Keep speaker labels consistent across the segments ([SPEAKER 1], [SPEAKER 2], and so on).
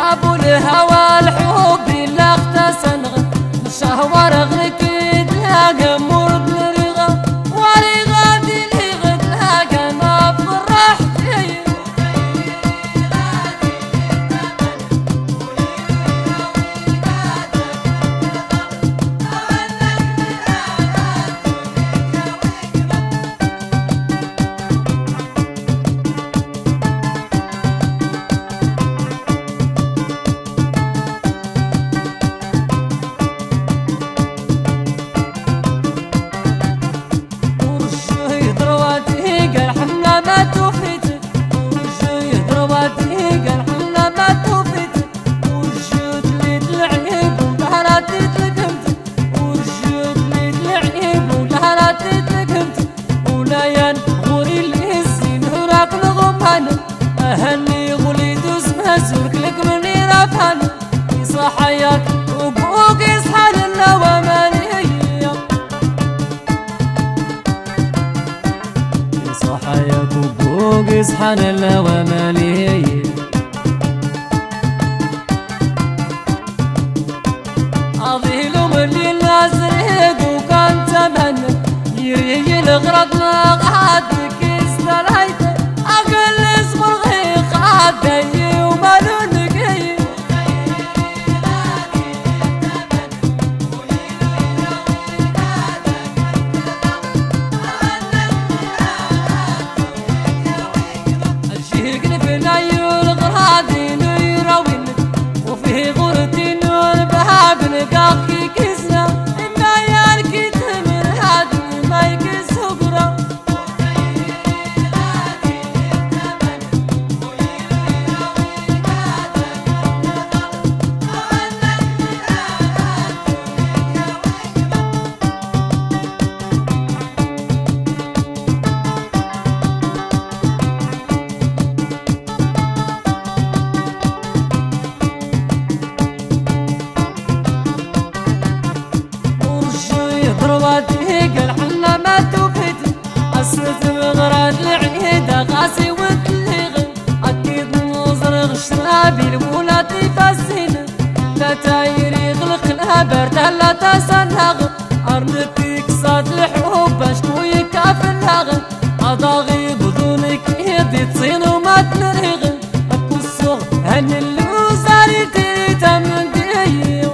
[SPEAKER 1] ابو الهوى الحب لا اختسن شهوار غرك تلاقى مرد لرغا ورغا دي غد لاقى ما فرحتي أهني غليد اسمها سورك لك مني رافان يصحيك وبوق يصحى للنوامانية يصحيك وبوق يصحى للنوامانية أظهلوا ملي النازريق وكان تمنى يري الغرض ما قعدك استلهيت أقل اصبر غيق عدي ومالون قي الشيق في العيون غرادين يراوين وفيه غرتين والبهاب نقاكي كسنا إما يالكي تمر هاد ما يكس هقرا ضرباتي قال حنا ما توفيت أسرت بغرات العيدة غاسي وتليغ أكيد نوزر غشرابي الولاتي فاسين لا تايري غلق الهبر لا تسنغ أرنتيك صاد الحب أشكو يكافل هغ أضاغي بدونك يدي تصين وما تنرغ أكو الصغ هن اللوزاري تيتا من ديو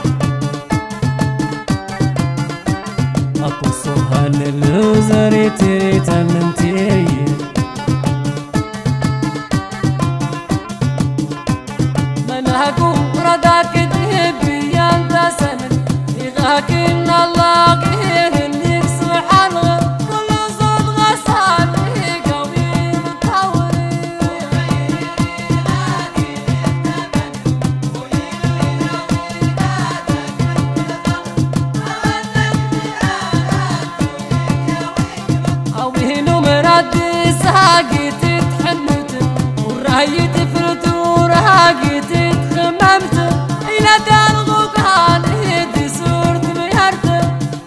[SPEAKER 1] أكو صهان اللوزري تريتا من تي منهكو رداك تهبي يانتا سند إغاك إن الله قهن سبحان كل صوت غسان قوي متطوري أوهنو مرادي ساقي تتحنت وراي تفرت وراقي تتخممت إلى تلغوك عن هدي صورت بيارت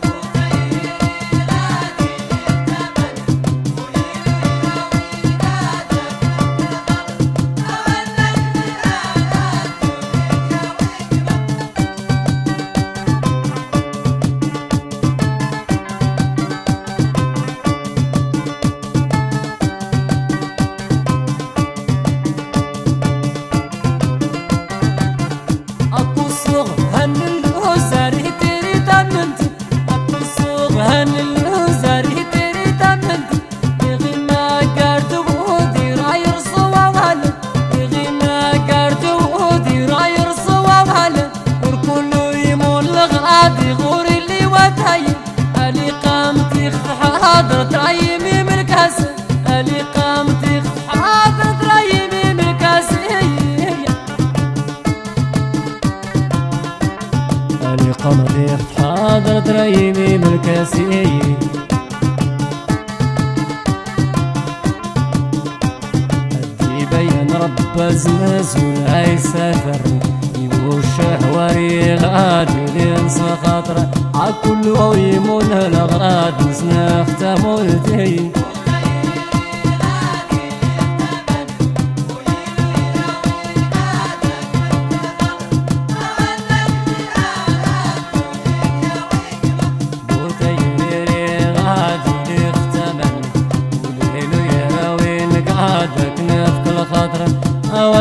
[SPEAKER 1] أكو صغ هن الهزاري تري تمنت أكو صغ هن الهزاري تري تمنت يغي ما قرد وهودي راير صوابهل يغي ما قرد وهودي راير صوابهل وركلو يمون لغادي غوري اللي وتهي ألي قامتي حاضر ترايمي من الكاس ألي قامتي حاضر ترايمي من الكاس ألي قامتي حاضر ترايمي من الكاس أدي بين رب الناس ولا يسافر يبوش حواري غادي لينسى خاطره عكل ويمون الأغراض نسنخت مولتي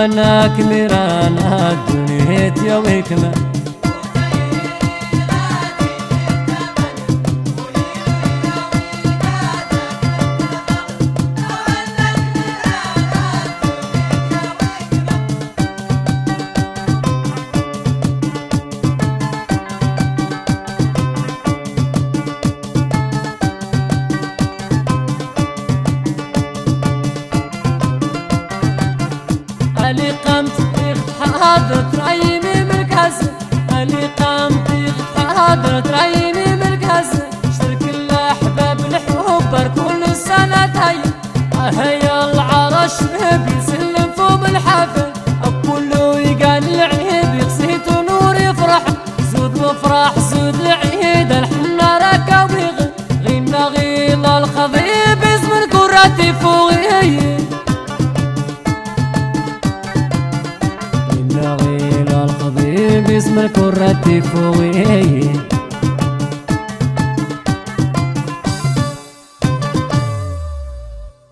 [SPEAKER 1] وانا كميرانا الدنيا يا ويكما اللي قامت حاضر ترايمي مركز اللي قامت حاضر ترايمي مركز شرك الاحباب الحب كل سنه هيا العرش بيسلم فوق الحفل كله يقال العيد يغسيت ونور يفرح زود الافراح زود العيد الحنا ركب غينا غيل الخضيب اسم كرتي فوقي باسم الكرة فوقي